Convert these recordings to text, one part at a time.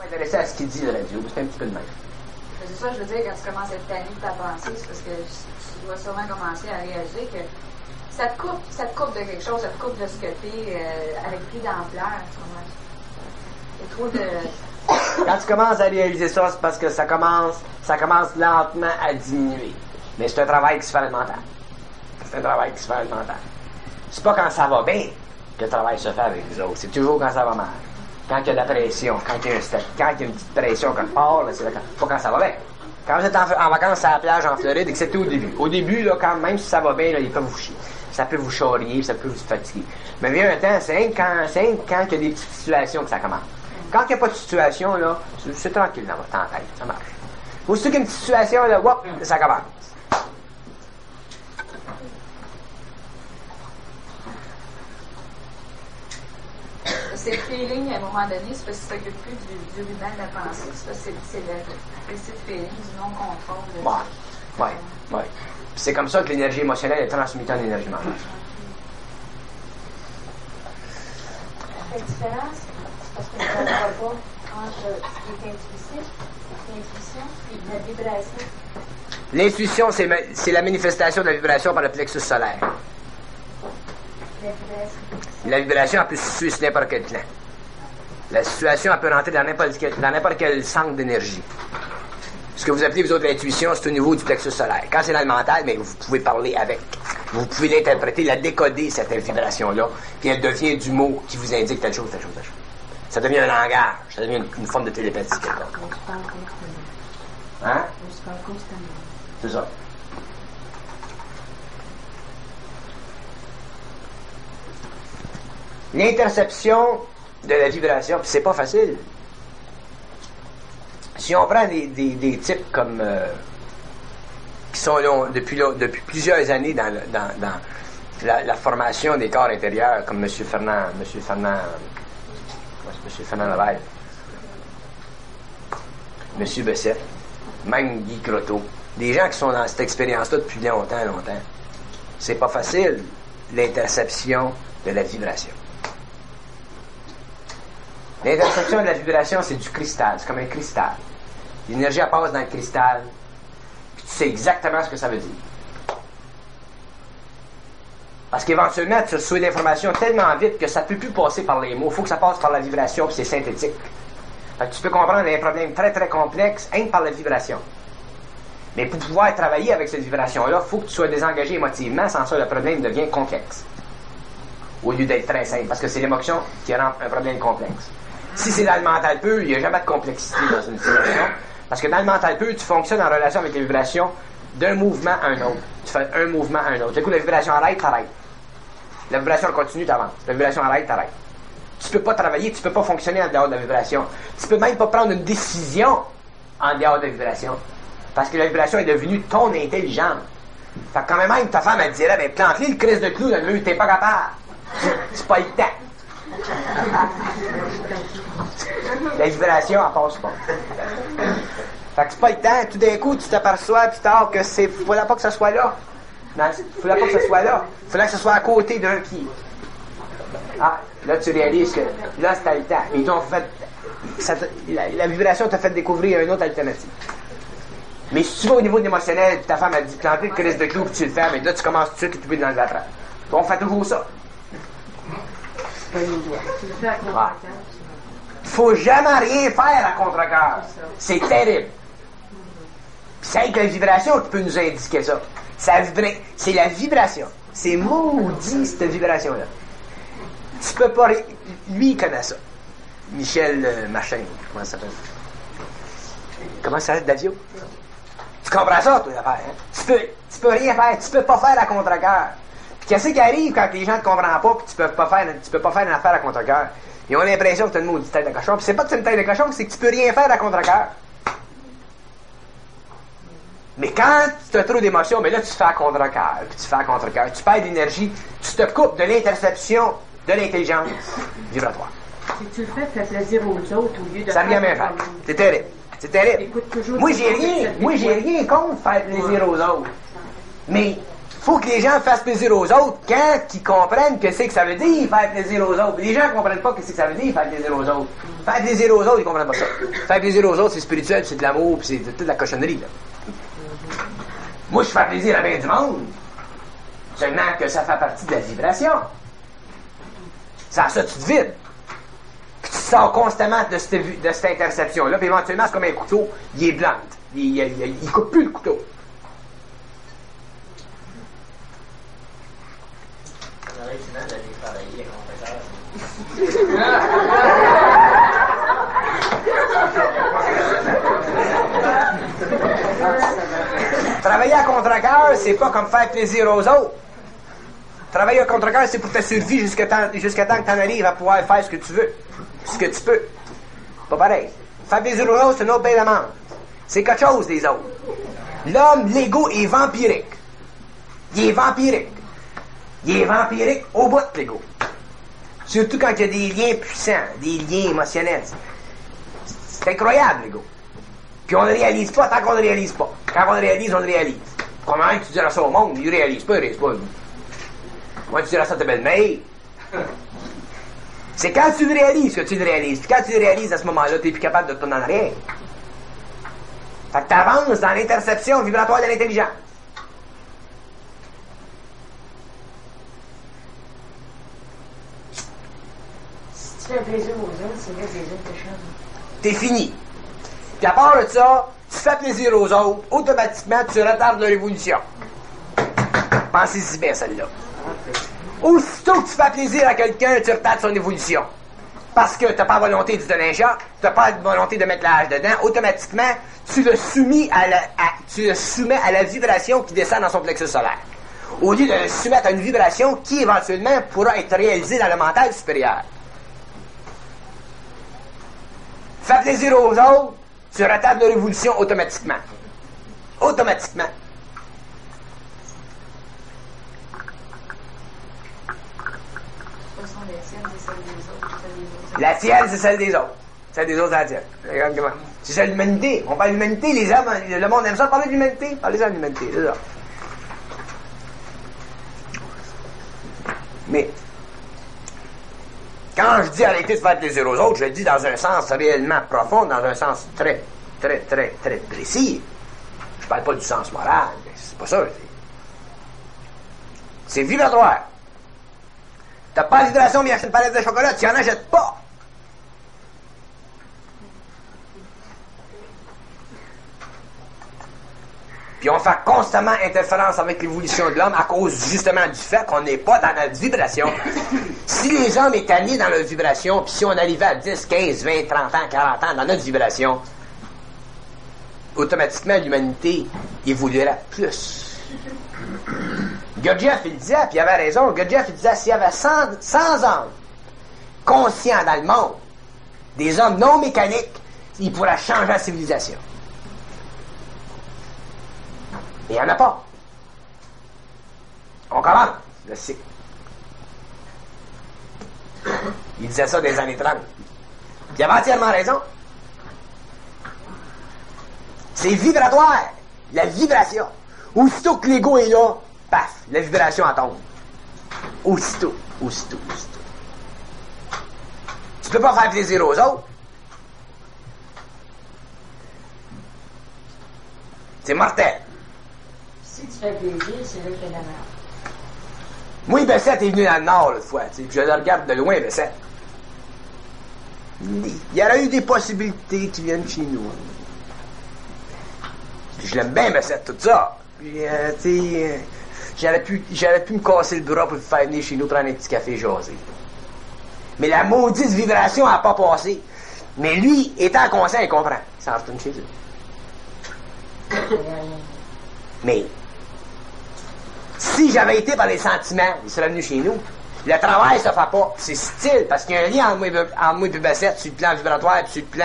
intéressé à ce qu'il dit, le radio. C'est un petit peu de même. C'est ça, je veux dire, quand tu commences à être tanné de ta pensée, c'est parce que tu dois sûrement commencer à réaliser que ça te coupe de quelque chose, ça te coupe de ce que t'es avec plus d'ampleur. Il y a trop de... Quand tu commences à réaliser ça, c'est parce que ça commence lentement à diminuer. Mais c'est un travail qui se fait dans le mental. C'est un travail qui se fait dans le mental. C'est pas quand ça va bien que le travail se fait avec les autres. C'est toujours quand ça va mal. Quand il y a de la pression, quand il y a une petite pression quelque part, là, c'est là, pas quand ça va bien. Quand vous êtes en vacances à la plage en Floride, excepté au début. Au début, là, quand même si ça va bien, là, il peut vous chier. Ça peut vous charrier, ça peut vous fatiguer. Mais il y a un temps, c'est quand il y a des petites situations que ça commence. Quand il n'y a pas de situation, là, c'est tranquille dans votre tête, ça marche. Aussitôt qu'il y a une petite situation, là, whoop, ça commence. C'est le feeling, à un moment donné, c'est parce que tu ne t'occupes plus du ruban de la pensée. C'est le feeling du non-contrôle. Oui. C'est comme ça que l'énergie émotionnelle est transmise en énergie mentale. La différence, c'est parce que je ne vois pas entre ce qui est intuitif, l'intuition et la vibration. L'intuition, c'est la manifestation de la vibration par le plexus solaire. La vibration, elle peut se situer sur n'importe quel plan. La situation, elle peut rentrer dans n'importe quel centre d'énergie. Ce que vous appelez, vous autres, l'intuition, c'est au niveau du plexus solaire. Quand c'est dans le mental, mais vous pouvez parler avec. Vous pouvez l'interpréter, la décoder, cette vibration-là, puis elle devient du mot qui vous indique telle chose, telle chose, telle chose. Ça devient un langage, ça devient une forme de télépathie. On se parle constamment. Hein? On se parle constamment. C'est ça. L'interception de la vibration, puis c'est pas facile. Si on prend des types comme qui sont là depuis plusieurs années dans la formation des corps intérieurs, comme M. Fernand Laval, M. Bessette, même Guy Croteau, des gens qui sont dans cette expérience-là depuis longtemps. C'est pas facile, l'interception de la vibration. L'interception de la vibration, c'est du cristal. C'est comme un cristal. L'énergie, elle passe dans le cristal. Puis tu sais exactement ce que ça veut dire. Parce qu'éventuellement, tu reçois l'information tellement vite que ça ne peut plus passer par les mots. Il faut que ça passe par la vibration, puis c'est synthétique. Fait que tu peux comprendre un problème très, très complexe, rien que par la vibration. Mais pour pouvoir travailler avec cette vibration-là, il faut que tu sois désengagé émotivement. Sans ça, le problème devient complexe. Au lieu d'être très simple. Parce que c'est l'émotion qui rend un problème complexe. Si c'est dans le mental pur, il n'y a jamais de complexité dans une situation. Parce que dans le mental pur, tu fonctionnes en relation avec les vibrations d'un mouvement à un autre. Tu fais un mouvement à un autre. Du coup, la vibration arrête, t'arrêtes. La vibration continue, t'avances. La vibration arrête, t'arrêtes. Tu peux pas travailler, tu peux pas fonctionner en dehors de la vibration. Tu peux même pas prendre une décision en dehors de la vibration. Parce que la vibration est devenue ton intelligence. Fait que quand même ta femme, elle te dirait, ben, plante-lui le crise de clou dans le mur, t'es pas capable. C'est pas le temps. La vibration, elle passe pas. Fait que c'est pas le temps. Tout d'un coup, tu t'aperçois plus tard que c'est. Faudrait pas que ça soit là. Non, faudrait pas que ça soit là. Faudrait que ça soit à côté d'un pied. Ah, là, tu réalises que là, c'était le temps. Ils t'ont fait. La vibration t'a fait découvrir une autre alternative. Mais si tu vas au niveau de l'émotionnel, ta femme a dit planter le crise de clou, puis tu le fais, mais là, tu commences tout de suite et tu peux dans le attrape. On fait toujours ça. Faut jamais rien faire à contre-cœur. C'est terrible. C'est avec la vibration qui peut nous indiquer ça. C'est la vibration. C'est maudit, cette vibration-là. Tu peux pas... Lui, il connaît ça. Michel Machin. Comment ça s'appelle? Comment ça s'appelle, Davio? Tu comprends ça, toi, l'affaire, hein? Tu peux rien faire. Tu peux pas faire à contre-cœur. Puis qu'est-ce qui arrive quand les gens ne te comprennent pas, puis tu peux pas faire une affaire à contre-cœur? Ils ont l'impression que tu as une maudite tête de cochon. Puis c'est pas que tu as une tête de cochon, c'est que tu peux rien faire à contre-cœur. Mais quand tu as trop d'émotions, mais là, tu fais à contre-cœur, puis tu fais à contre-cœur. Tu perds d'énergie, tu te coupes de l'interception de l'intelligence vibratoire. Si tu le fais, fais plaisir aux autres au lieu de... Ça vient bien faire. C'est terrible. C'est terrible. Écoute toujours... Moi, j'ai rien contre faire plaisir aux autres. Mais faut que les gens fassent plaisir aux autres quand ils comprennent que c'est que ça veut dire faire plaisir aux autres. Les gens ne comprennent pas que c'est que ça veut dire faire plaisir aux autres. Faire plaisir aux autres, ils ne comprennent pas ça. Faire plaisir aux autres, c'est spirituel, c'est de l'amour, puis c'est toute la cochonnerie, là. Moi, je fais plaisir à bien du monde. Seulement que ça fait partie de la vibration. C'est à ça que tu te vides. Puis tu sors constamment de cette interception-là, puis éventuellement, c'est comme un couteau, il est blanc. Il coupe plus le couteau. Travailler à contre-cœur, c'est pas comme faire plaisir aux autres. Travailler à contre-cœur, c'est pour ta survie jusqu'à temps que tu en arrives à pouvoir faire ce que tu veux. Ce que tu peux. Pas pareil. Faire plaisir aux autres, c'est une autre belle amende. C'est quelque chose des autres. L'homme, l'ego, est vampirique. Il est vampirique. Il est vampirique au bout de l'ego. Surtout quand il y a des liens puissants, des liens émotionnels. C'est incroyable, l'ego. Puis on ne réalise pas tant qu'on ne réalise pas. Quand on le réalise, on le réalise. Comment tu diras ça au monde? Il réalise pas, il réalise pas. Moi, tu diras ça à ta belle-mère. C'est quand tu le réalises que tu le réalises. Puis quand tu le réalises, à ce moment-là, tu n'es plus capable de te tourner en arrière. Fait que tu avances dans l'interception vibratoire de l'intelligence. Si tu fais plaisir aux autres, c'est là que les autres te changent. T'es fini. Puis à part de ça, tu fais plaisir aux autres, automatiquement, tu retardes leur évolution. Pensez-y bien, celle-là. Aussitôt que tu fais plaisir à quelqu'un, tu retardes son évolution. Parce que tu n'as pas la volonté de te donner un chat, tu n'as pas la volonté de mettre l'âge dedans, automatiquement, tu le soumets à la vibration qui descend dans son plexus solaire. Au lieu de le soumettre à une vibration qui, éventuellement, pourra être réalisée dans le mental supérieur. Fais plaisir aux autres, tu retardes leur évolution automatiquement. Automatiquement. La tienne, c'est celle des autres. Celle des autres, c'est la tienne. C'est celle de l'humanité. On parle de l'humanité, les hommes, le monde aime ça, parler de l'humanité. Parlez-en de l'humanité, c'est ça. Mais, quand je dis arrêter de faire plaisir aux autres, je le dis dans un sens réellement profond, dans un sens très, très, très, très précis. Je parle pas du sens moral, c'est pas ça, je dis. C'est vibratoire. T'as pas la vibration, mais achète une palette de chocolat, tu en achètes pas. Puis on fait constamment interférence avec l'évolution de l'homme à cause justement du fait qu'on n'est pas dans notre vibration. Si les hommes étaient allés dans leur vibration, puis si on arrivait à 10, 15, 20, 30 ans, 40 ans dans notre vibration, automatiquement l'humanité évoluerait plus. Gurdjieff, il disait, puis il avait raison, Gurdjieff, il disait, s'il y avait 100 hommes conscients dans le monde, des hommes non mécaniques, ils pourraient changer la civilisation. Et il n'y en a pas. On commence le cycle. Il disait ça des années 30. Il avait entièrement raison. C'est vibratoire. La vibration. Aussitôt que l'ego est là, paf, la vibration en tombe. Aussitôt. Tu peux pas faire plaisir aux autres. C'est mortel. Si tu fais plaisir, c'est là qu'il y a de la merde. Moi, Bessette est venu dans le Nord, l'autre fois. Puis je le regarde de loin, Bessette. Il y aurait eu des possibilités qui viennent chez nous. Puis je l'aime bien, Bessette, tout ça. Puis, j'aurais pu me casser le bras pour le faire venir chez nous prendre un petit café et jaser. Mais la maudite vibration n'a pas passé. Mais lui, étant conscient, il comprend. Il s'en retourne chez eux. Mais, si j'avais été par les sentiments, il serait venu chez nous. Le travail se fait pas. C'est subtil, parce qu'il y a un lien entre moi et Bessette sur le plan vibratoire, sur le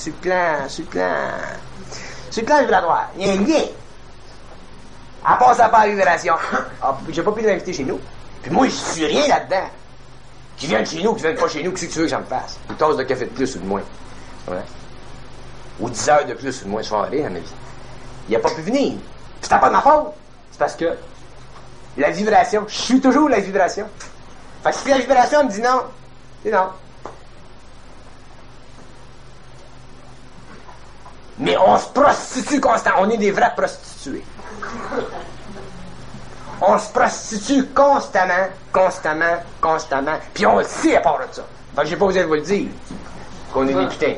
plan vibratoire. Il y a un lien. À part ça par la vibration. Ah, j'ai pas pu l'inviter chez nous. Puis moi, je suis rien là-dedans. Qui viennent chez nous, qui viennent pas chez nous, qu'est-ce que tu veux que ça me fasse? Une tasse de café de plus ou de moins. Ouais. Ou 10 heures de plus ou de moins soirée à ma vie. Il a pas pu venir. Puis c'est pas de ma faute. C'est parce que La vibration. Je suis toujours la vibration. Fait que si la vibration me dit non, c'est non. Mais on se prostitue constamment. On est des vrais prostitués. On se prostitue constamment. Puis on le sait à part de ça. Fait que j'ai pas osé vous le dire. Qu'on est des putains.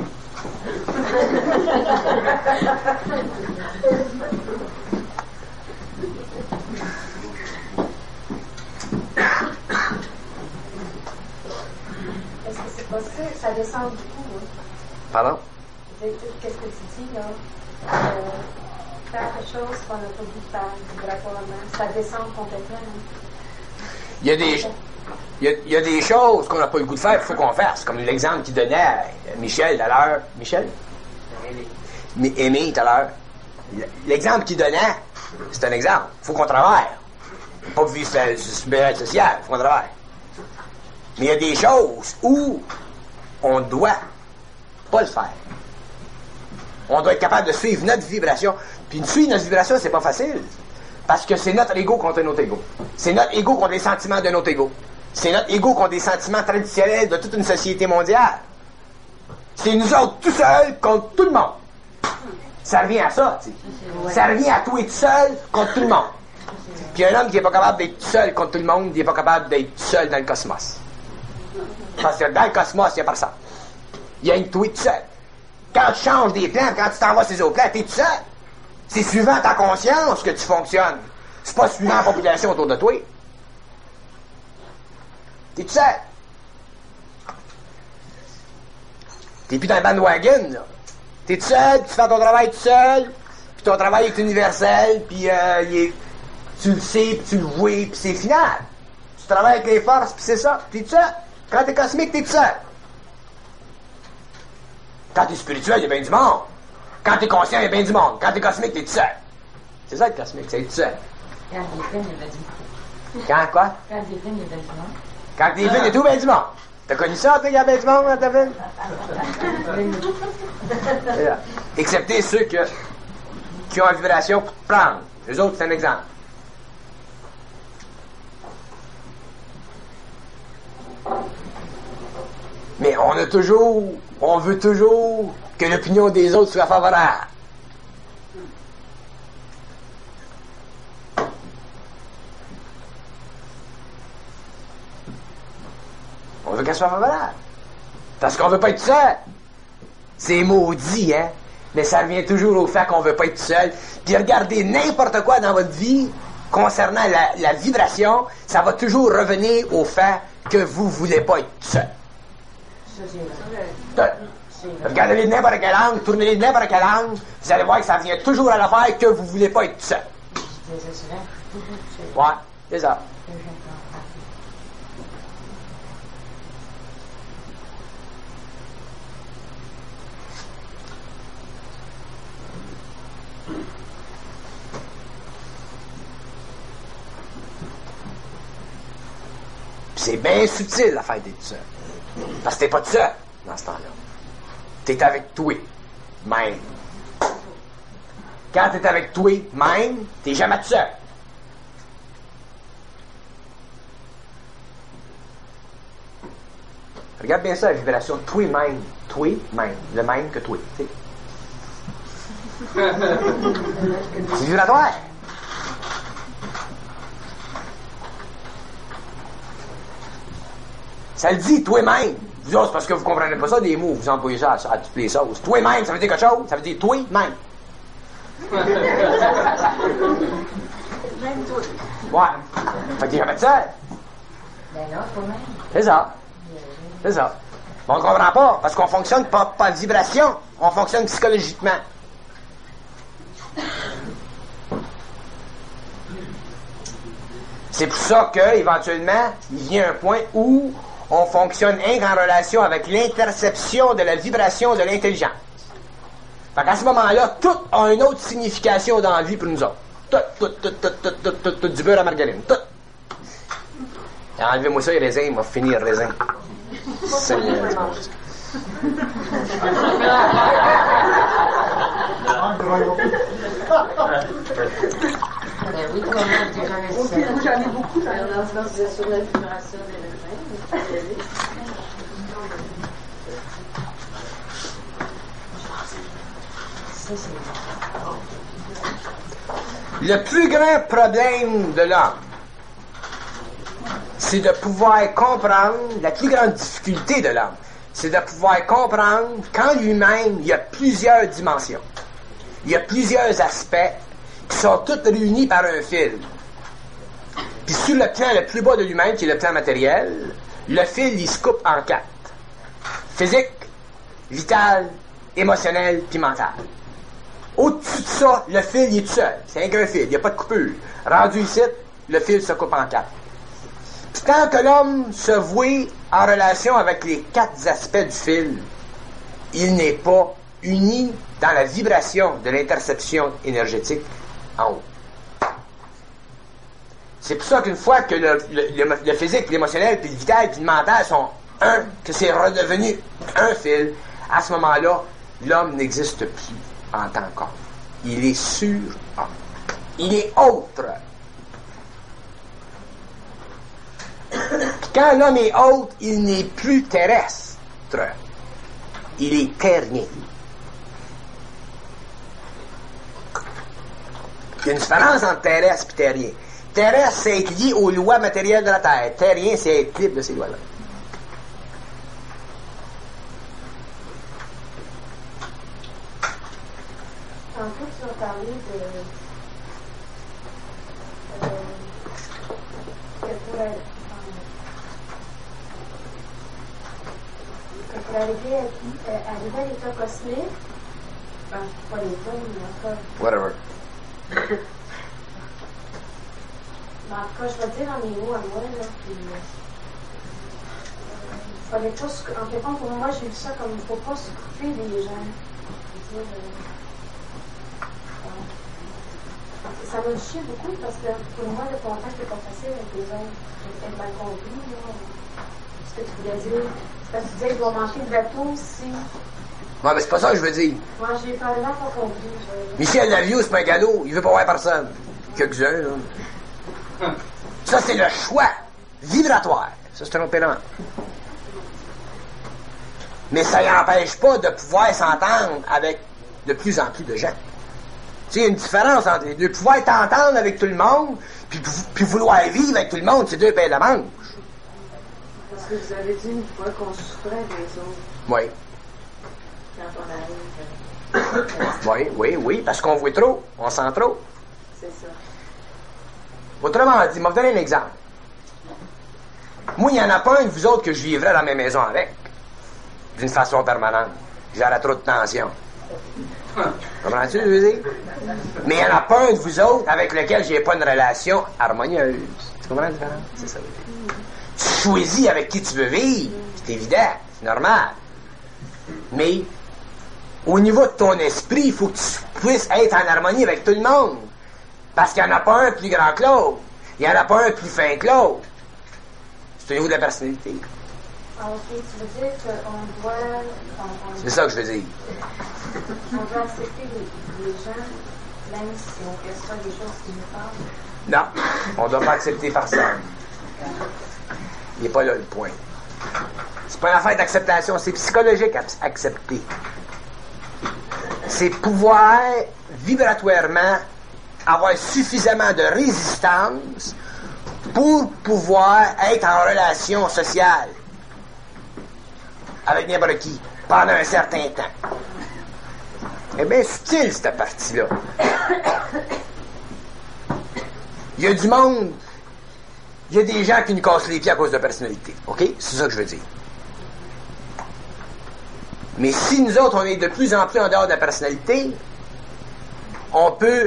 Est-ce que c'est possible? Ça descend beaucoup, oui. Pardon? Qu'est-ce que tu dis, là? Faire quelque chose qu'on n'a pas dû faire vibratoirement. Ça descend complètement. Hein? Il y a des choses qu'on n'a pas le goût de faire, il faut qu'on fasse. Comme l'exemple qu'il donnait à Michel tout à l'heure. Michel? Aimé tout à l'heure. L'exemple qu'il donnait, c'est un exemple. Il faut qu'on travaille. Pas vivre sur le bien social, il faut qu'on travaille. Mais il y a des choses où on doit pas le faire. On doit être capable de suivre notre vibration. Puis de suivre notre vibration, c'est pas facile. Parce que c'est notre ego contre notre ego. C'est notre ego contre les sentiments de notre ego. C'est notre ego contre les sentiments traditionnels de toute une société mondiale. C'est nous autres tout seuls contre tout le monde. Ça revient à ça, tu sais. Ça revient à tout être seul contre tout le monde. Puis un homme qui n'est pas capable d'être seul contre tout le monde, il n'est pas capable d'être seul dans le cosmos. Parce que dans le cosmos, il n'y a personne. Il y a une tout tout seul. Quand tu changes des plans, quand tu t'en vas sur les autres plans, t'es tout seul. C'est suivant ta conscience que tu fonctionnes. C'est pas suivant la population autour de toi. T'es tout seul. T'es plus dans le bandwagon, là. T'es tout seul, tu fais ton travail tout seul, puis ton travail est universel, puis tu le sais, puis tu le vois, puis c'est final. Tu travailles avec les forces, puis c'est ça. T'es tout seul. Quand t'es cosmique, t'es tout seul. Quand t'es spirituel, il y a bien du monde. Quand t'es conscient, il y a bien du monde. Quand t'es cosmique, t'es tout seul. C'est ça, être cosmique, c'est être tout seul. Quand t'es fine, il y a bien du monde. Quand quoi? Quand t'es fine, il y a bien du monde. Quand t'es fine, il y a tout bien du monde. T'as connu ça, toi, il y a bien du monde dans ta ville? Excepté ceux qui ont une vibration pour te prendre. Les autres, c'est un exemple. Mais on veut toujours que l'opinion des autres soit favorable. On veut qu'elle soit favorable. Parce qu'on veut pas être seul. C'est maudit, hein? Mais ça revient toujours au fait qu'on veut pas être seul. Puis regardez n'importe quoi dans votre vie concernant la vibration, ça va toujours revenir au fait que vous voulez pas être seul. Regardez-les de n'importe quelle langue, tournez-les de n'importe quelle langue, vous allez voir que ça vient toujours à l'affaire que vous voulez pas être seul. Ouais, c'est ça. C'est bien subtil l'affaire d'être seul. Parce que t'es pas tout seul dans ce temps-là. T'es avec toi, même. Quand t'es avec toi, même, t'es jamais tout seul. Regarde bien ça, la vibration toi-même. Toi-même. Le même que toi. T'sais. C'est vibratoire. Ça le dit, toi-même. Vous autres, c'est parce que vous comprenez pas ça, des mots, vous employez ça à toutes les sauces. Toi-même, ça veut dire quelque chose? Ça veut dire toi-même. Même toi. Ouais. Fait que t'es jamais seul. Ben non, toi-même. C'est ça. C'est ça. Mais on ne comprend pas, parce qu'on fonctionne pas par vibration, on fonctionne psychologiquement. C'est pour ça qu'éventuellement, il vient un point où on fonctionne en relation avec l'interception de la vibration de l'intelligence. Fait qu'à ce moment-là, tout a une autre signification dans la vie pour nous autres. Tout, du beurre à margarine, tout. Et enlevez-moi ça, les raisins, il m'a fini le raisin. Seigneur Dieu. Ben oui, comment déjà les J'en ai beaucoup. Sur la vibration des humains. Le plus grand problème de l'homme, c'est de pouvoir comprendre, la plus grande difficulté de l'homme, c'est de pouvoir comprendre qu'en lui-même, il y a plusieurs dimensions. Il y a plusieurs aspects qui sont tous réunis par un fil. Puis sur le plan le plus bas de lui-même, qui est le plan matériel, le fil, il se coupe en 4. Physique, vital, émotionnel, puis mental. Au-dessus de ça, le fil, il est tout seul. C'est un grand fil, il n'y a pas de coupure. Rendu ici, le fil se coupe en 4. Puis tant que l'homme se voit en relation avec les 4 aspects du fil, il n'est pas uni dans la vibration de l'interception énergétique en haut. C'est pour ça qu'une fois que le physique, l'émotionnel, puis le vital, puis le mental sont un, que c'est redevenu un fil, à ce moment-là, l'homme n'existe plus en tant qu'homme. Il est sur homme. Il est autre. Quand l'homme est autre, il n'est plus terrestre. Il est terrien. Il y a une différence entre terrestre et terrien. Terrestre, c'est être lié aux lois matérielles de la Terre. Terrien, c'est être libre de ces lois-là. Tantôt, tu as parlé que pour arriver à l'état cosmique, pas l'état, mais encore. Whatever. Mais en tout cas, je vais dire en mes mots à moi, là, puis fallait pas en fait, pour moi, j'ai vu ça comme il ne faut pas se couper des gens. Je veux dire, ça m'a touché beaucoup parce que pour moi, le contact n'est pas facile avec les autres. J'ai peut-être mal compris, là, ce que tu voulais dire. C'est parce que tu disais qu'ils vont manquer de bateau si. Ouais, mais c'est pas ça que je veux dire. Moi, j'ai vraiment pas compris. Michel Laviou, c'est pas un galop. Il veut pas voir personne. Quelques-uns, là. Ça, c'est le choix vibratoire. Ça, c'est un autre élément. Mais ça n'empêche pas de pouvoir s'entendre avec de plus en plus de gens. Tu sais, il y a une différence entre les deux. Pouvoir t'entendre avec tout le monde, puis vouloir vivre avec tout le monde, c'est deux paires de manches. Parce que vous avez dit une fois qu'on souffrait des autres. Oui. Quand on arrive. Oui, parce qu'on voit trop, on sent trop. C'est ça. Autrement dit, je vais vous donner un exemple. Moi, il n'y en a pas un de vous autres que je vivrais dans ma maison avec, d'une façon permanente. J'aurais trop de tension. Comprends-tu ce que je veux dire? Mais il n'y en a pas un de vous autres avec lequel je n'ai pas une relation harmonieuse. Tu comprends la différence? C'est ça. Tu choisis avec qui tu veux vivre, c'est évident, c'est normal. Mais au niveau de ton esprit, il faut que tu puisses être en harmonie avec tout le monde. Parce qu'il n'y en a pas un plus grand que l'autre. Il n'y en a pas un plus fin que l'autre. C'est au niveau de la personnalité. Ah, ok, tu veux dire qu'on doit. C'est ça que je veux dire. On doit accepter les gens, même si on perçoit des choses qui nous parlent. Non, on ne doit pas accepter personne. Il n'est pas là le point. C'est pas une affaire d'acceptation, c'est psychologique accepter. C'est pouvoir vibratoirement avoir suffisamment de résistance pour pouvoir être en relation sociale avec n'importe qui pendant un certain temps. Eh bien, subtil, cette partie-là. Il y a du monde, il y a des gens qui nous cassent les pieds à cause de personnalité. OK? C'est ça que je veux dire. Mais si nous autres, on est de plus en plus en dehors de la personnalité, on peut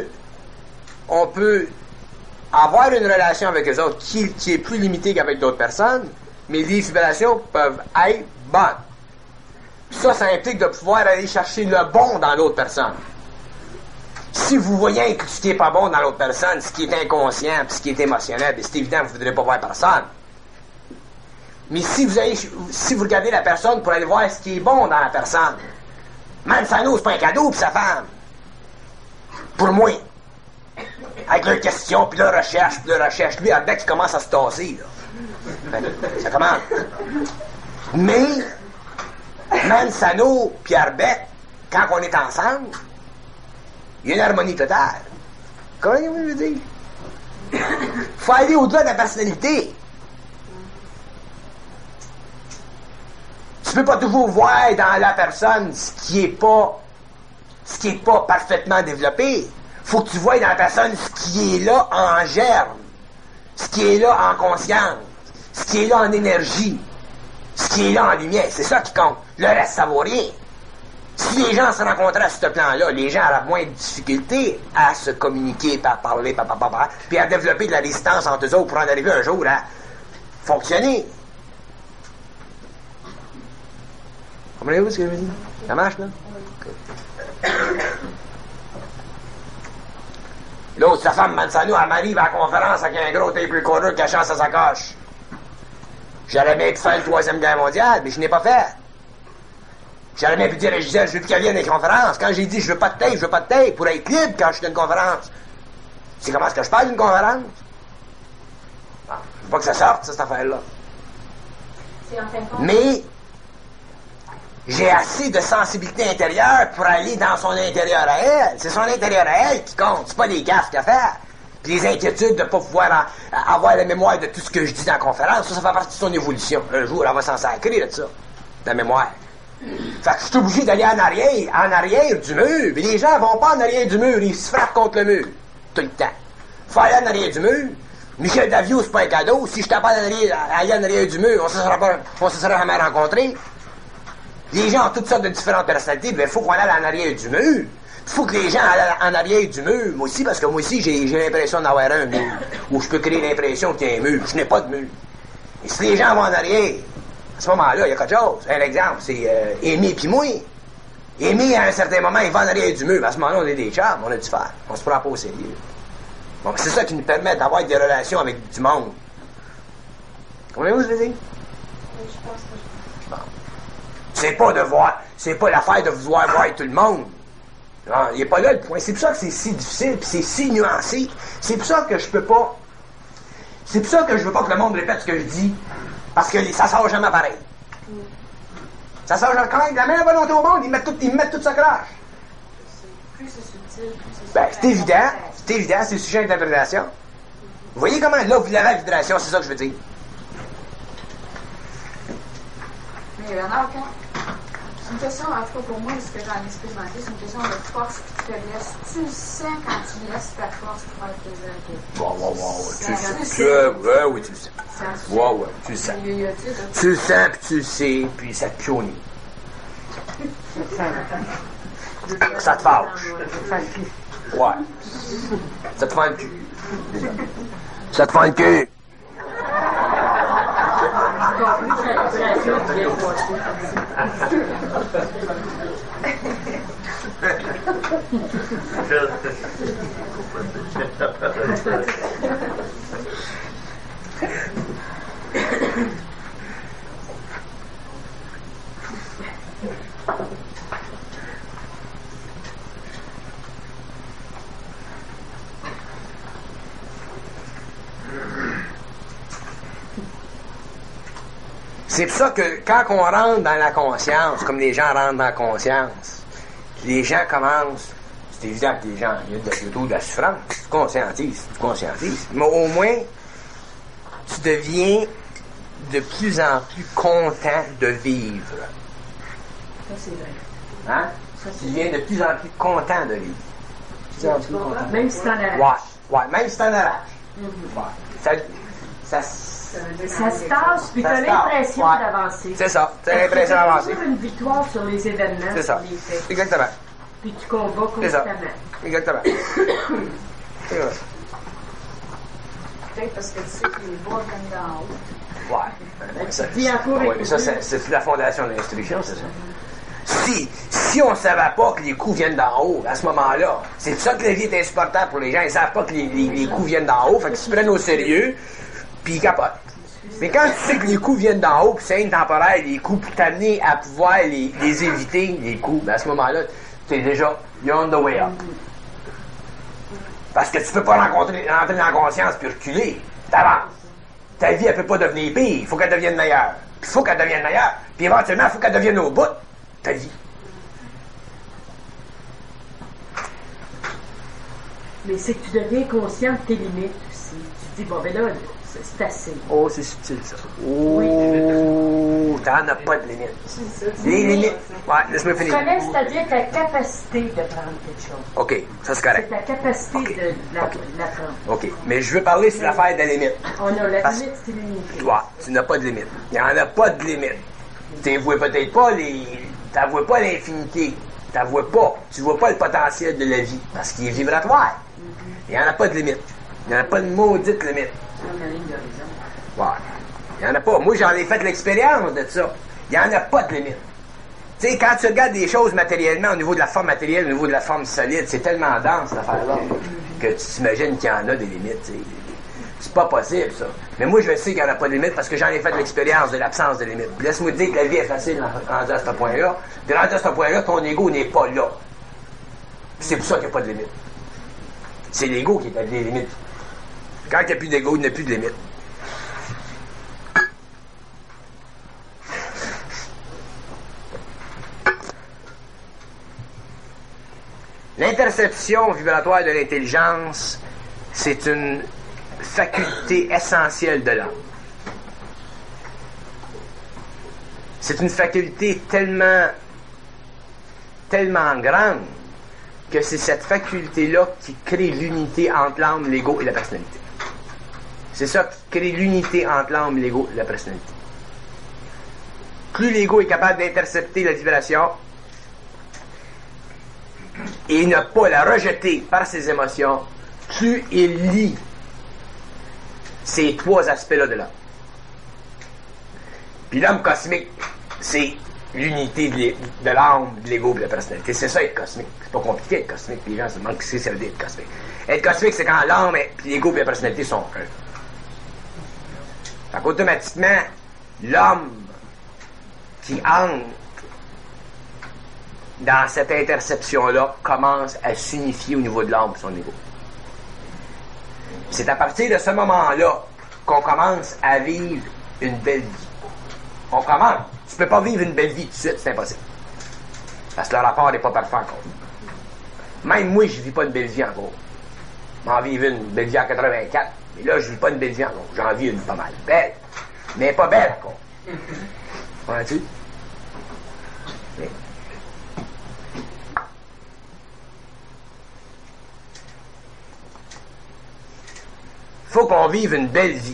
avoir une relation avec les autres qui est plus limitée qu'avec d'autres personnes, mais les vibrations peuvent être bonnes. Ça implique de pouvoir aller chercher le bon dans l'autre personne. Si vous voyez que ce qui n'est pas bon dans l'autre personne, ce qui est inconscient, puis ce qui est émotionnel, c'est évident que vous ne voudrez pas voir personne. Mais si vous regardez la personne pour aller voir ce qui est bon dans la personne, Manzano, c'est pas un cadeau pour sa femme. Pour moi. avec leurs questions, puis leurs recherches, Lui, Arbeck, il commence à se tasser, là. Ça commence. Mais, Mansano puis Arbeck, quand on est ensemble, il y a une harmonie totale. Comment je veux dire? Faut aller au-delà de la personnalité. Tu peux pas toujours voir dans la personne ce qui est pas parfaitement développé. Faut que tu vois dans la personne ce qui est là en germe, ce qui est là en conscience, ce qui est là en énergie, ce qui est là en lumière. C'est ça qui compte. Le reste, ça vaut rien. Si les gens se rencontraient à ce plan-là, les gens auraient moins de difficultés à se communiquer, à parler, puis à développer de la résistance entre eux autres pour en arriver un jour à fonctionner. Comprenez-vous ce que je veux dire? Ça marche, là? L'autre, sa femme, Mansano, elle m'arrive à la conférence avec un gros tape recorder cachant sa sacoche. J'aurais bien pu faire la 3e guerre mondiale, mais je n'ai pas fait. J'aurais bien pu dire à Gisèle, je veux plus qu'elle vienne à une conférence. Quand j'ai dit, je veux pas de tape, pour être libre quand je suis dans une conférence. C'est comment est-ce que je parle d'une conférence? Bon, je veux pas que ça sorte, cette affaire-là. C'est en fin de compte. Mais, j'ai assez de sensibilité intérieure pour aller dans son intérieur à elle. C'est son intérieur à elle qui compte. C'est pas les gaffes qu'elle fait. Puis les inquiétudes de ne pas pouvoir avoir la mémoire de tout ce que je dis dans la conférence, ça fait partie de son évolution. Un jour, elle va s'en sacrer de ça, de la mémoire. Fait que je suis obligé d'aller en arrière du mur. Mais les gens vont pas en arrière du mur, ils se frappent contre le mur. Tout le temps. Faut aller en arrière du mur. Michel Davio, c'est pas un cadeau. Si je t'ai pas aller en arrière du mur, on se serait jamais rencontrés. Les gens ont toutes sortes de différentes personnalités, mais il faut qu'on aille en arrière du mur. Il faut que les gens aillent en arrière du mur. Moi aussi, parce que moi aussi, j'ai l'impression d'avoir un mur. Où je peux créer l'impression qu'il y a un mur. Je n'ai pas de mur. Et si les gens vont en arrière, à ce moment-là, il y a quelque chose. Un exemple, c'est Aimé puis moi. Aimé, à un certain moment, il va en arrière du mur. À ce moment-là, on est des chums, on a dû faire. On se prend pas au sérieux. Bon, c'est ça qui nous permet d'avoir des relations avec du monde. Comprenez-vous ce que je veux dire? Oui, je pense que Bon. C'est pas l'affaire de vouloir voir tout le monde. Non, il n'est pas là le point. C'est pour ça que c'est si difficile, puis c'est si nuancé. C'est pour ça que je peux pas. C'est pour ça que je veux pas que le monde répète ce que je dis. Parce que ça sort jamais pareil. Ça sort jamais. Quand même, la meilleure volonté au monde, ils mettent tout ça crache. Plus c'est subtil, plus c'est Ben, c'est évident, c'est le sujet d'interprétation. Vous voyez comment, là, vous l'avez la vibration, c'est ça que je veux dire. Mais Bernard, c'est une question, en tout cas pour moi, ce que j'en ai expérimenté, c'est une question de force et de faiblesse. Tu le sens quand tu laisses ta force pour faire plaisir à quelqu'un. Tu le sais. Oui, tu le sais. Ouais, tu le sens. Tu le sens, puis tu le sais, puis ça te pionne. Ça te fâche. Ouais. Ça te fend le cul. Ça te fend le cul. C'est pour ça que quand on rentre dans la conscience, comme les gens rentrent dans la conscience, les gens commencent, c'est évident que les gens, il y a de la souffrance, tu conscientises, mais au moins, tu deviens de plus en plus content de vivre. Ça, c'est vrai. Hein? Tu deviens de plus en plus content de vivre. De plus en plus content. Même si t'en arraches. Ouais, même si t'en arraches. Ouais. Ça Ça se tasse, puis t'as l'impression d'avancer. C'est ça, t'as l'impression d'avancer. C'est toujours une victoire sur les événements, C'est ça, sur les faits. exactement. Puis tu combats C'est ça, constamment. exactement. C'est vrai. Peut-être parce que tu sais que les bois viennent d'en haut. Ouais. Puis encore Ouais, mais ça, c'est la fondation de l'instruction, c'est ça. Si on ne savait pas que les coups viennent d'en haut, à ce moment-là, c'est pour ça que la vie est insupportable pour les gens. Ils ne savent pas que les coups viennent d'en haut, fait qu'ils se prennent au sérieux, puis ils capotent. Mais quand tu sais que les coups viennent d'en haut, puis c'est intemporel, les coups pour t'amener à pouvoir les éviter, les coups, ben à ce moment-là, t'es déjà, you're on the way up. Parce que tu peux pas rentrer dans la conscience puis reculer. T'avances. Ta vie, elle peut pas devenir pire. Il faut qu'elle devienne meilleure. Puis il faut qu'elle devienne meilleure. Puis éventuellement, il faut qu'elle devienne au bout. Ta vie. Mais c'est que tu deviens conscient de tes limites aussi. Tu te dis, bon, ben là, c'est assez. Oh, c'est subtil, ça. Oh, t'en as pas de limite. Les limites. Ouais, laisse-moi Tu finir. connais, c'est-à-dire ta capacité de prendre quelque chose. OK, ça c'est correct. C'est ta capacité Ok. de la prendre. OK, mais je veux parler sur l'affaire de la limite. On a la Parce- limite, c'est l'unité. Toi, tu n'as pas de limite. Il n'y en a pas de limite. Tu vois peut-être pas tu vois pas l'infinité. Tu vois pas. Tu vois pas le potentiel de la vie. Parce qu'il est vibratoire. Il n'y en a pas de limite. Il n'y en a pas de maudite limite. On a la ligne d'horizon. Ouais. Il n'y en a pas. Moi, j'en ai fait l'expérience de ça. Il n'y en a pas de limite. Tu sais, quand tu regardes des choses matériellement, au niveau de la forme matérielle, au niveau de la forme solide, c'est tellement dense, cette affaire-là, que tu t'imagines qu'il y en a des limites. T'sais. C'est pas possible, ça. Mais moi, je sais qu'il n'y en a pas de limite parce que j'en ai fait l'expérience de l'absence de limite. Puis laisse-moi te dire que la vie est facile rendu à ce point-là. Puis rendu à ce point-là, ton ego n'est pas là. Puis c'est pour ça qu'il n'y a pas de limite. C'est l'ego qui établit les limites. Quand il n'y a plus d'ego, il n'y a plus de limite. L'interception vibratoire de l'intelligence, c'est une faculté essentielle de l'homme. C'est une faculté tellement grande que c'est cette faculté-là qui crée l'unité entre l'âme, l'ego et la personnalité. C'est ça qui crée l'unité entre l'âme, l'ego et la personnalité. Plus l'ego est capable d'intercepter la vibration et ne pas la rejeter par ses émotions, plus il lie ces trois aspects-là de l'homme. Puis l'homme cosmique, c'est l'unité de l'âme, de l'ego et de la personnalité. C'est ça être cosmique. C'est pas compliqué être cosmique. Les gens se demandent ce que ça veut dire être cosmique. Être cosmique, c'est quand l'âme, puis l'ego et la personnalité sont un. Fait qu'automatiquement, l'homme qui entre dans cette interception-là commence à s'unifier au niveau de l'âme et son ego. C'est à partir de ce moment-là qu'on commence à vivre une belle vie. On commence. Tu peux pas vivre une belle vie tout de suite, c'est impossible. Parce que le rapport n'est pas parfait encore. Même moi, je vis pas une belle vie encore. J'en vis une belle vie en 84, mais là, je vis pas une belle vie encore. J'en vis une pas mal belle, mais pas belle encore. Comprends-tu? Mais... faut qu'on vive une belle vie.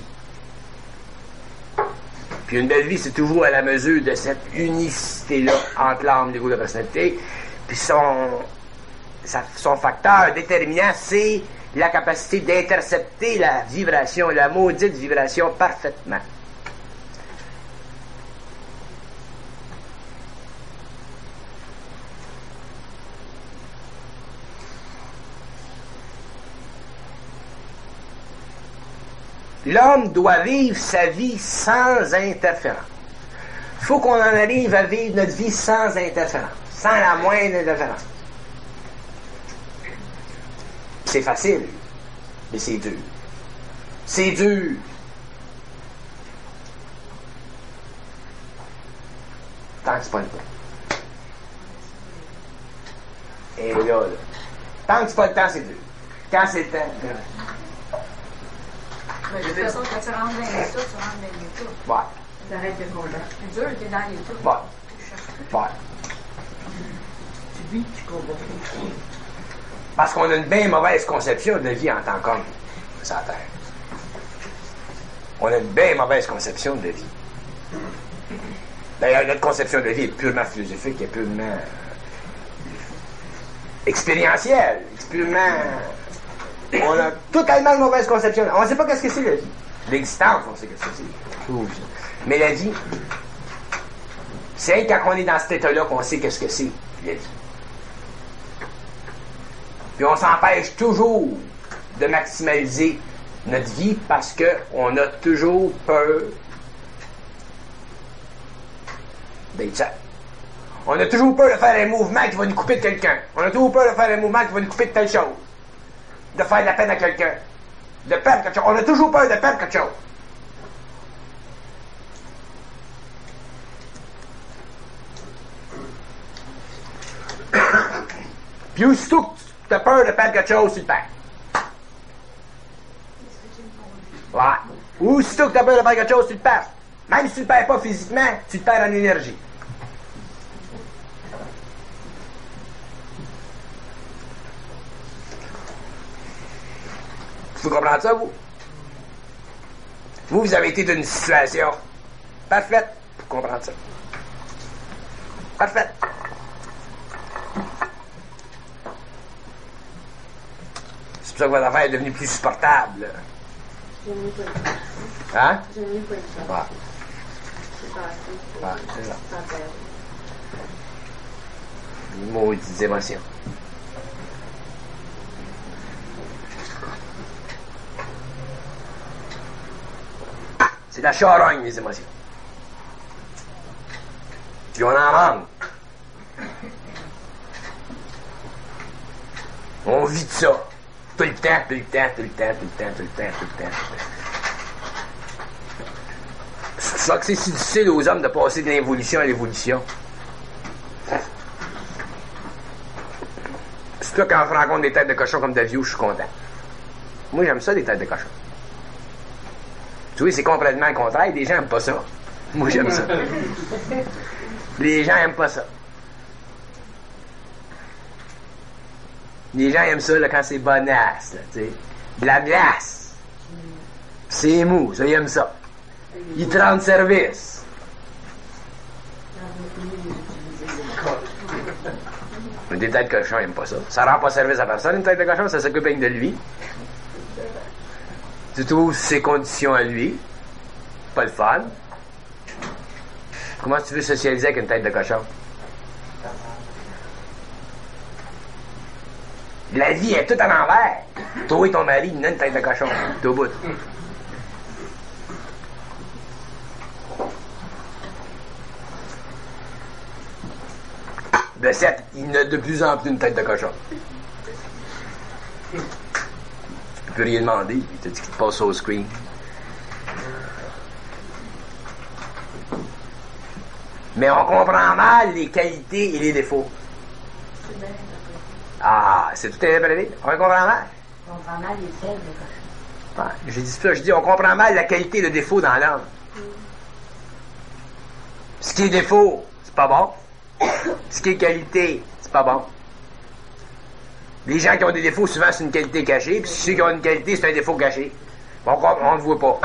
Puis une belle vie, c'est toujours à la mesure de cette unicité-là entre l'âme, l'ego et la personnalité. Puis son facteur déterminant, c'est la capacité d'intercepter la vibration, la maudite vibration parfaitement. L'homme doit vivre sa vie sans interférence. Il faut qu'on en arrive à vivre notre vie sans interférence, sans la moindre interférence. C'est facile, mais c'est dur. C'est dur. Tant que c'est pas le temps. Et là. Tant que c'est pas le temps, c'est dur. Quand c'est le temps, De toute façon, quand tu rentres dans les tout, tu rentres dans les tout. ouais. T'arrêtes de combattre. C'est dur, t'es dans les tout. Ouais. Ouais. Tu vis, tu combats. Parce qu'on a une bien mauvaise conception de la vie en tant qu'homme sur la Terre. On a une bien mauvaise conception de la vie. D'ailleurs, notre conception de la vie est purement philosophique, est purement expérientielle, purement... On a totalement une mauvaise conception. On ne sait pas qu'est-ce que c'est la vie. L'existence, on sait qu'est-ce que c'est. Mais la vie, c'est quand on est dans cet état-là qu'on sait qu'est-ce que c'est, la vie. Puis on s'empêche toujours de maximaliser notre vie parce qu'on a toujours peur d'être seul. On a toujours peur de faire un mouvement qui va nous couper de quelqu'un. On a toujours peur de faire un mouvement qui va nous couper de telle chose. de faire de la peine à quelqu'un. De perdre quelque chose. On a toujours peur de perdre quelque chose. Puis aussitôt que tu as peur de perdre quelque chose, tu le perds. Ouais. Aussitôt que tu as peur de perdre quelque chose, tu le perds. Même si tu ne le perds pas physiquement, tu le perds en énergie. Vous comprenez ça, vous? Vous avez été d'une situation parfaite pour comprendre ça. Parfaite. C'est pour ça que votre affaire est devenue plus supportable. J'aime mieux pas le faire. Hein? J'aime mieux pas le faire. Ouais. C'est pas assez. Ouais, c'est ça. Sans perdre. Maudites émotions. C'est de la charogne, les émotions. Puis on en manque. On vit de ça. Tout le temps, tout le temps, tout le temps, tout le temps, tout le temps, tout le temps. C'est pour ça que c'est si difficile aux hommes de passer de l'involution à l'évolution. C'est là quand je rencontre des têtes de cochon comme Davio, je suis content. Moi, j'aime ça, des têtes de cochon. Tu vois, c'est complètement le contraire. Les gens n'aiment pas ça. Moi, j'aime ça. Les gens n'aiment pas ça. Les gens aiment ça là, quand c'est bonasse, là, tu sais. De la glace. C'est mou, ça, ils aiment ça. Ils te rendent service. Mais des têtes de cochon, ils n'aiment pas ça. Ça rend pas service à personne, une tête de cochon, ça s'occupe rien de lui. Tu trouves ses conditions à lui. Pas le fun. Comment tu veux socialiser avec une tête de cochon? La vie est toute à l'envers. Toi et ton mari, il a une tête de cochon. T'es au bout. De 7, il a de plus en plus une tête de cochon. Tu peux rien demander. Il te dit qu'il te passe au screen. Mais on comprend mal les qualités et les défauts. Ah, c'est tout interprété. On comprend mal. On comprend mal les têtes de cochon. Ouais, j'ai dit ça, je dis on comprend mal la qualité et le défaut dans l'homme. Ce qui est défaut, c'est pas bon. Ce qui est qualité, c'est pas bon. Les gens qui ont des défauts, souvent, c'est une qualité cachée, puis ceux qui ont une qualité, c'est un défaut caché. On ne le voit pas.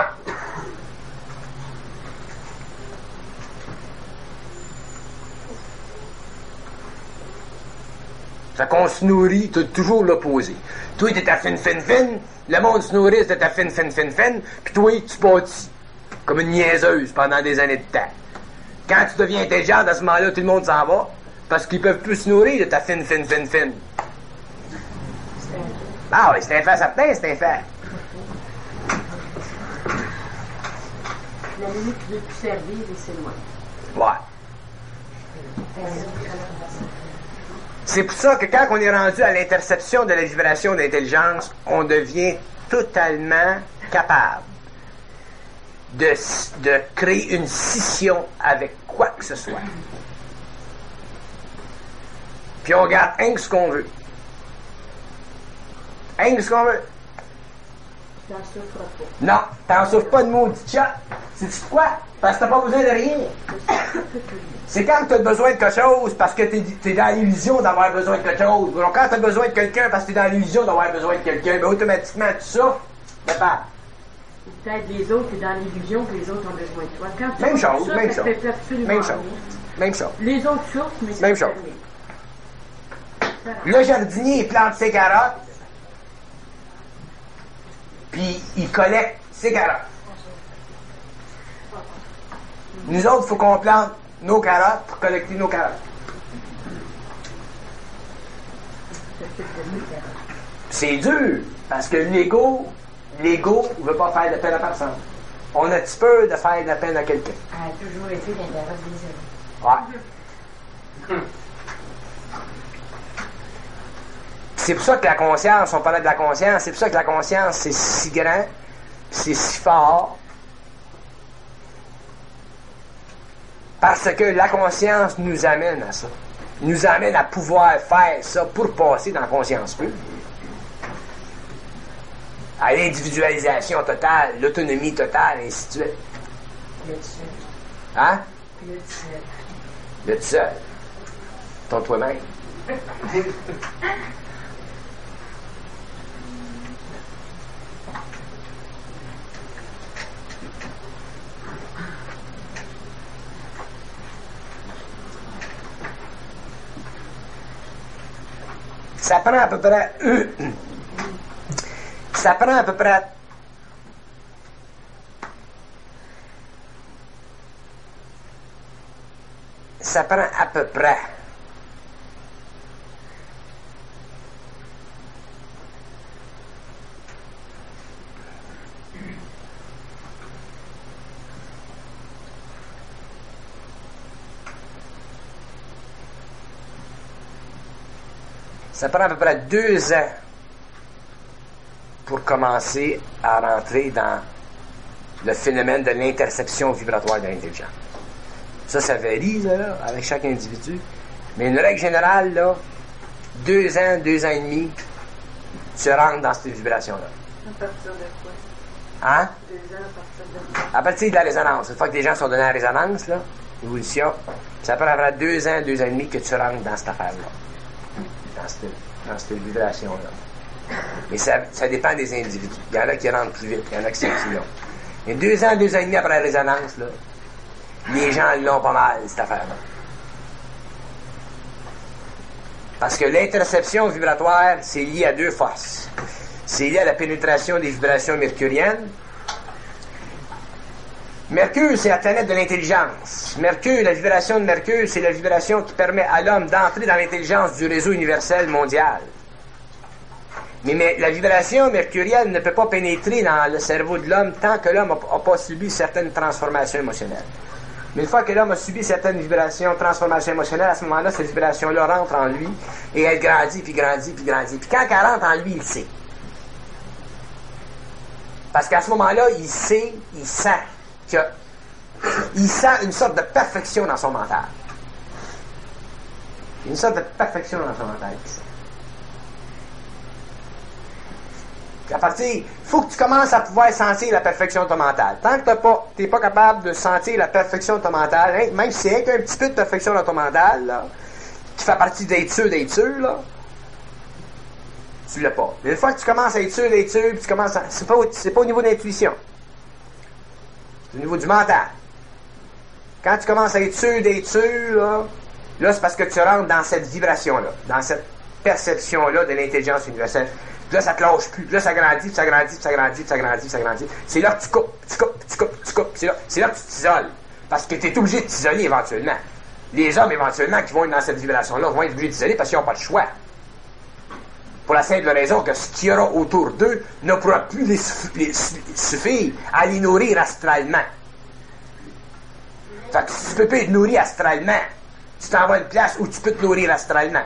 Fait qu'on se nourrit, t'as toujours l'opposé. Toi, t'es à fin, le monde se nourrit, t'es à fin, puis toi, tu bâtis comme une niaiseuse pendant des années de temps. Quand tu deviens intelligent, à ce moment-là, tout le monde s'en va, parce qu'ils peuvent plus se nourrir de ta fin. Ah oui, c'est un fait certain, c'est un fait. La limite, tu veux plus servir et c'est loin. Ouais. C'est pour ça que quand on est rendu à l'interception de la vibration d'intelligence, on devient totalement capable de créer une scission avec quoi que ce soit. Puis on regarde rien que ce qu'on veut. Rien que ce qu'on veut. Tu n'en souffres pas. Non, t'en souffres pas de maudit chat. C'est quoi? Parce que t'as pas besoin de rien. C'est quand t'as besoin de quelque chose parce que t'es dans l'illusion d'avoir besoin de quelque chose. Donc quand t'as besoin de quelqu'un parce que t'es dans l'illusion d'avoir besoin de quelqu'un, ben automatiquement tu souffres, mais pas. Peut-être les autres, t'es dans l'illusion que les autres ont besoin de toi. Quand tu Même fais chose, ça, même ça chose. fait absolument Même chose. rien. Même chose. Les autres souffrent, mais c'est Même chose. Le jardinier, il plante ses carottes, puis il collecte ses carottes. Nous autres, il faut qu'on plante nos carottes pour collecter nos carottes. C'est dur, parce que l'ego ne veut pas faire de peine à personne. On a un petit peu de faire de la peine à quelqu'un. Elle a toujours été l'intérêt des autres. Ouais. c'est pour ça que la conscience, on parlait de la conscience, c'est pour ça que la conscience, c'est si grand, c'est si fort. Parce que la conscience nous amène à ça. Nous amène à pouvoir faire ça pour passer dans la conscience pure. À l'individualisation totale, l'autonomie totale, et ainsi de suite. Le seul. Hein? Le seul. Le tout seul. Ton toi-même. Ça prend à peu près... ça prend à peu près... Ça prend à peu près... Ça prend à peu près 2 ans pour commencer à rentrer dans le phénomène de l'interception vibratoire de l'intelligence. Ça varie là, avec chaque individu. Mais une règle générale, là, 2 ans, 2 ans et demi, tu rentres dans cette vibration-là. À partir de quoi? Hein? 2 ans à partir de quoi? À partir de la résonance. Une fois que les gens sont donnés à la résonance, là, l'évolution, ça prend à peu près 2 ans, 2 ans et demi que tu rentres dans cette affaire-là. Dans cette vibration-là. Mais ça dépend des individus. Il y en a qui rentrent plus vite, il y en a qui sont plus longs. Mais 2 ans, 2 ans et demi après la résonance, là, les gens l'ont pas mal, cette affaire-là. Parce que l'interception vibratoire, c'est lié à 2 forces. C'est lié à la pénétration des vibrations mercuriennes. Mercure, c'est la planète de l'intelligence. Mercure, la vibration de Mercure, c'est la vibration qui permet à l'homme d'entrer dans l'intelligence du réseau universel mondial. Mais la vibration mercurienne ne peut pas pénétrer dans le cerveau de l'homme tant que l'homme n'a pas subi certaines transformations émotionnelles. Mais une fois que l'homme a subi certaines vibrations, transformations émotionnelles, à ce moment-là, cette vibration-là rentre en lui et elle grandit, puis grandit, puis grandit. Puis quand elle rentre en lui, il sait. Parce qu'à ce moment-là, il sait, il sent. Il sent une sorte de perfection dans son mental. Une sorte de perfection dans son mental. À partir, il faut que tu commences à pouvoir sentir la perfection de ton mental. Tant que tu n'es pas capable de sentir la perfection de ton mental, hein, même si c'est un petit peu de perfection dans ton mental, là, qui fait partie d'être sûr, là, tu l'as pas. Mais une fois que tu commences à être sûr, puis tu commences à... C'est pas au niveau de l'intuition. C'est au niveau du mental. Quand tu commences à être sûr, là, c'est parce que tu rentres dans cette vibration-là, dans cette perception-là de l'intelligence universelle. Puis là, ça te lâche plus. Puis là, ça grandit, puis ça grandit, puis ça grandit, puis ça grandit, puis ça grandit. C'est là que tu coupes. C'est là que tu t'isoles. Parce que tu es obligé de t'isoler éventuellement. Les hommes, éventuellement, qui vont être dans cette vibration-là, vont être obligés de t'isoler parce qu'ils n'ont pas le choix. Pour la simple raison que ce qu'il y aura autour d'eux ne pourra plus les suffire à les nourrir astralement. Fait que si tu peux pas être nourri astralement, tu t'en vas à une place où tu peux te nourrir astralement.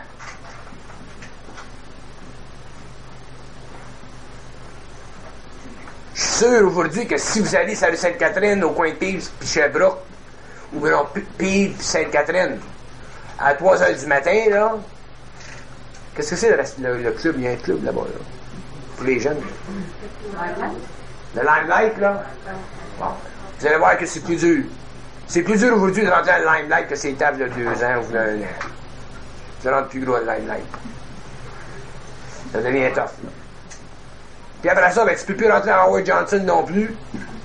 Je suis sûr aujourd'hui que si vous allez sur la rue Sainte-Catherine, au coin de Pives puis Sherbrooke, ou non, Pives puis Sainte-Catherine, à 3h du matin, là, qu'est-ce que c'est le club? Il y a un club là-bas, là, pour les jeunes. Le Limelight, là? Bon. Vous allez voir que c'est plus dur. C'est plus dur aujourd'hui de rentrer dans le Limelight que c'est table de 2 ans ou de 1 an. Ça rentre plus gros le Limelight. Ça devient tough, là. Puis après ça, ben, tu peux plus rentrer dans Howard Johnson non plus.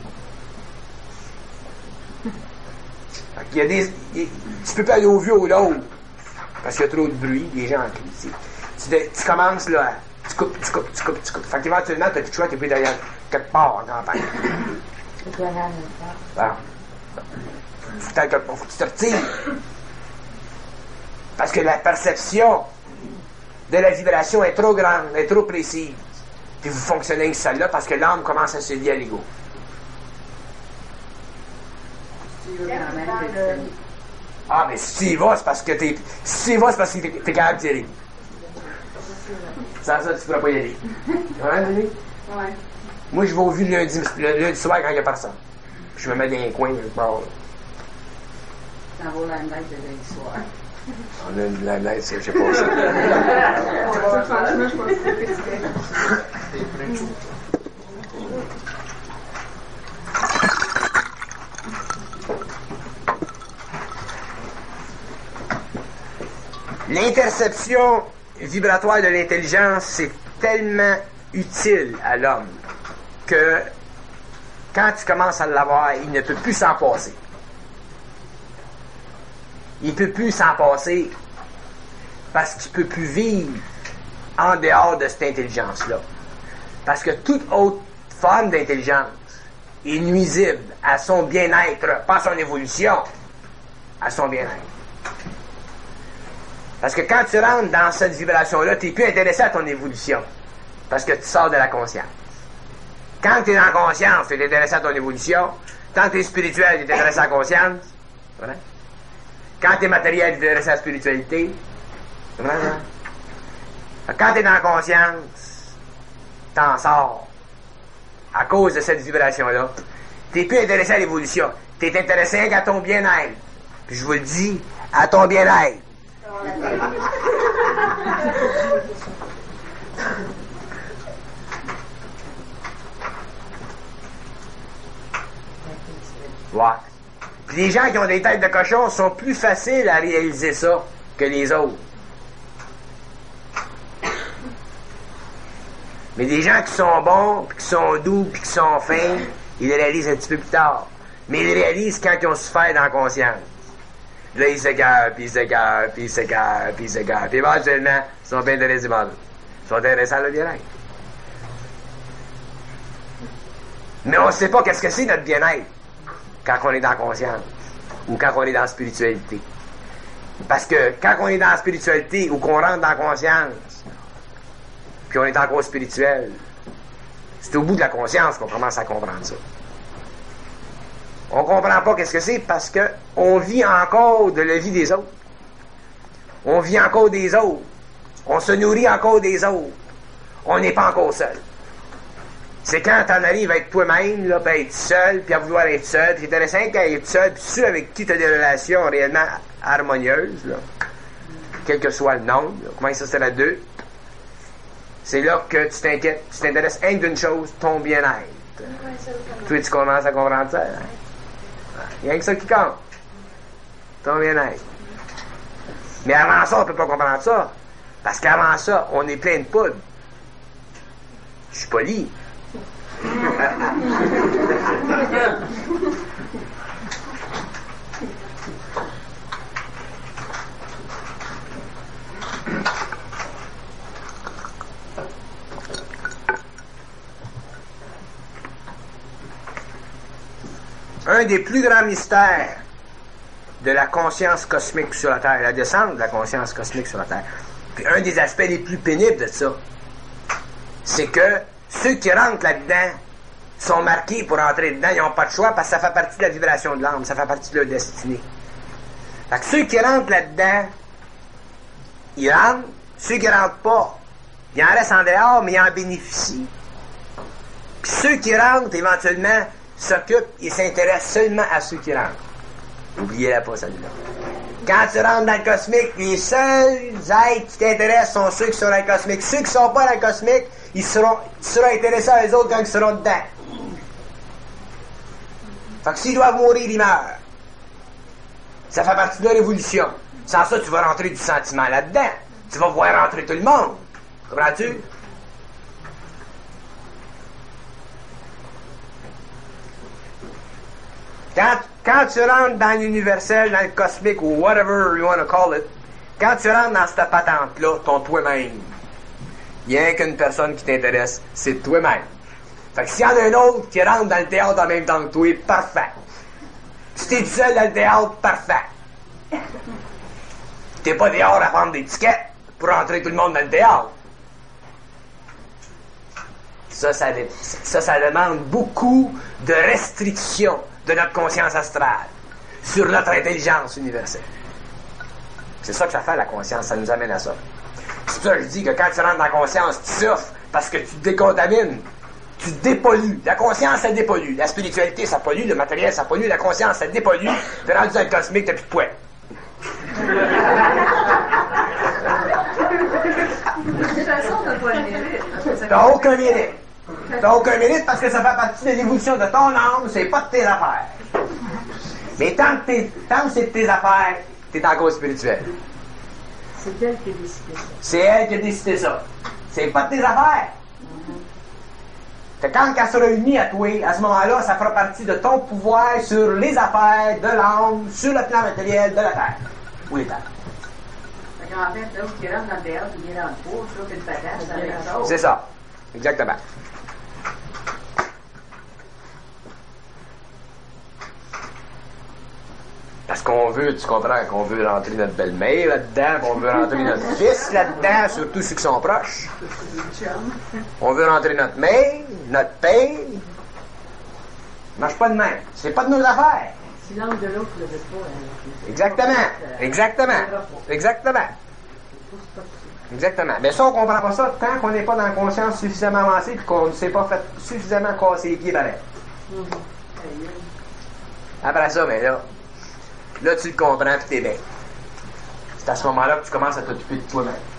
Il y a des... Tu peux pas aller au vieux ou l'autre. Parce qu'il y a trop de bruit, les gens crient. Tu commences là, tu coupes. Fait qu'éventuellement, tu n'as plus de choix, tu es plus derrière quelque part en campagne. Bon. Faut que tu te retires. Parce que la perception de la vibration est trop grande, est trop précise. Puis vous fonctionnez avec celle-là parce que l'âme commence à se lier à l'ego. Ah, mais si tu y vas, c'est parce que t'es capable d'y aller. Sans ça, tu ne pourras pas y aller. Ouais, Denis? Ouais. Moi, je vais au vu le lundi soir quand il n'y a personne. Je me mets dans un coin, bon. Ça vaut la night de lundi soir. On a une limelight, ça, je sais pas ça. Franchement, je pense que c'est petit. L'interception vibratoire de l'intelligence, c'est tellement utile à l'homme que quand tu commences à l'avoir, il ne peut plus s'en passer. Il ne peut plus s'en passer parce qu'il ne peut plus vivre en dehors de cette intelligence-là. Parce que toute autre forme d'intelligence est nuisible à son bien-être, pas à son évolution, à son bien-être. Parce que quand tu rentres dans cette vibration-là, tu n'es plus intéressé à ton évolution. Parce que tu sors de la conscience. Quand tu es dans la conscience, tu es intéressé à ton évolution. Quand tu es spirituel, tu es intéressé à la conscience. Voilà. Quand tu es matériel, tu es intéressé à la spiritualité. Voilà. Quand tu es dans la conscience, tu en sors. À cause de cette vibration-là. Tu n'es plus intéressé à l'évolution. Tu es intéressé à ton bien-être. Puis je vous le dis, à ton bien-être. Ouais. Puis les gens qui ont des têtes de cochon sont plus faciles à réaliser ça que les autres. Mais des gens qui sont bons, puis qui sont doux, puis qui sont fins, ils le réalisent un petit peu plus tard. Mais ils le réalisent quand ils ont souffert dans la conscience. Là, ils s'égarent, puis ils s'égarent, puis ils s'égarent, puis ils s'égarent. Puis éventuellement, ils sont bien intéressés du monde. Ils sont intéressés à le bien-être. Mais on ne sait pas qu'est-ce que c'est notre bien-être quand on est dans la conscience ou quand on est dans la spiritualité. Parce que quand on est dans la spiritualité ou qu'on rentre dans la conscience, puis on est encore spirituel, c'est au bout de la conscience qu'on commence à comprendre ça. On comprend pas qu'est-ce que c'est parce que on vit encore de la vie des autres. On vit encore des autres. On se nourrit encore des autres. On n'est pas encore seul. C'est quand t'en arrives à être toi-même, là, puis à être seul, puis à vouloir être seul, puis t'es intéressant qu'à être seul, puis ceux avec qui t'as des relations réellement harmonieuses, là, quel que soit le nombre, là, comment ça c'est la 2, c'est là que tu t'inquiètes, tu t'intéresses rien d'une chose, ton bien-être. Toi, tu commences à comprendre ça, hein? Il y a rien que ça qui compte. Ton bien-être. Mais avant ça, on ne peut pas comprendre ça. Parce qu'avant ça, on est plein de poudre. Je suis poli. Un des plus grands mystères de la conscience cosmique sur la Terre, la descente de la conscience cosmique sur la Terre, puis un des aspects les plus pénibles de ça, c'est que ceux qui rentrent là-dedans sont marqués pour entrer dedans, ils n'ont pas de choix parce que ça fait partie de la vibration de l'âme, ça fait partie de leur destinée. Fait que ceux qui rentrent là-dedans, ils rentrent, ceux qui rentrent pas, ils en restent en dehors, mais ils en bénéficient. Puis ceux qui rentrent, éventuellement, s'occupent et s'intéressent seulement à ceux qui rentrent. Oubliez-la pas, celle-là. Quand tu rentres dans le cosmique, les seuls êtres qui t'intéressent sont ceux qui sont dans le cosmique. Ceux qui ne sont pas dans le cosmique, tu seras intéressé à eux autres quand ils seront dedans. Fait que s'ils doivent mourir, ils meurent. Ça fait partie de leur évolution. Sans ça, tu vas rentrer du sentiment là-dedans. Tu vas voir rentrer tout le monde. Comprends-tu? Quand tu rentres dans l'universel, dans le cosmique, ou whatever you want to call it, quand tu rentres dans cette patente-là, ton toi-même, il n'y a qu'une personne qui t'intéresse, c'est toi-même. Fait que s'il y en a un autre qui rentre dans le théâtre en même temps que toi, parfait. Si t'es tout seul dans le théâtre, parfait. T'es pas dehors à prendre des tickets pour entrer tout le monde dans le théâtre. Ça demande beaucoup de restrictions de notre conscience astrale sur notre intelligence universelle. C'est ça que ça fait, la conscience, ça nous amène à ça. C'est pour ça que je dis que quand tu rentres dans la conscience, tu souffres parce que tu te décontamines. Tu te dépollues. La conscience, ça dépollue. La spiritualité, ça pollue. Le matériel, ça pollue. La conscience, ça dépollue. T'es rendu dans le cosmique, t'as plus de poids. De toute façon, t'as pas le mérite. T'as aucun mérite. T'as aucun mérite parce que ça fait partie de l'évolution de ton âme, c'est pas de tes affaires. Mais tant que c'est de tes affaires, t'es encore spirituel. C'est elle qui a décidé ça. C'est elle qui a décidé ça. C'est pas de tes affaires. Fait que quand elle se réunit à toi, à ce moment-là, ça fera partie de ton pouvoir sur les affaires de l'âme, sur le plan matériel de la Terre. Ou les terres. Fait qu'en fait, là, qui rentre dans le théâtre, il vient dans le four, ça, puis le patate, c'est la même chose. C'est ça. Exactement. Parce qu'on veut, tu comprends, qu'on veut rentrer notre belle-mère là-dedans, qu'on veut rentrer notre fils là-dedans, surtout ceux qui sont proches. On veut rentrer notre mère, notre père. Marche pas de même. C'est pas de nos affaires. Si l'âme de l'autre ne le veut pas, Exactement. Exactement. Mais ça, on comprend pas ça tant qu'on n'est pas dans la conscience suffisamment avancée et qu'on ne s'est pas fait suffisamment casser les pieds pareil. Après ça, mais là, tu le comprends puis t'es bien. C'est à ce moment-là que tu commences à t'occuper de toi-même.